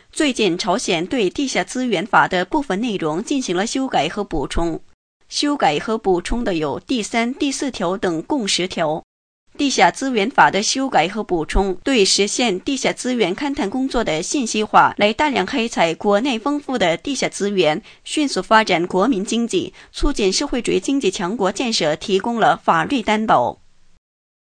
最近朝鲜对地下资源法的部分内容进行了修改和补充，修改和补充的有第3、第4条等共10条。地下资源法的修改和补充，对实现地下资源勘探工作的信息化，来大量开采国内丰富的地下资源，迅速发展国民经济，促进社会主义经济强国建设提供了法律担保。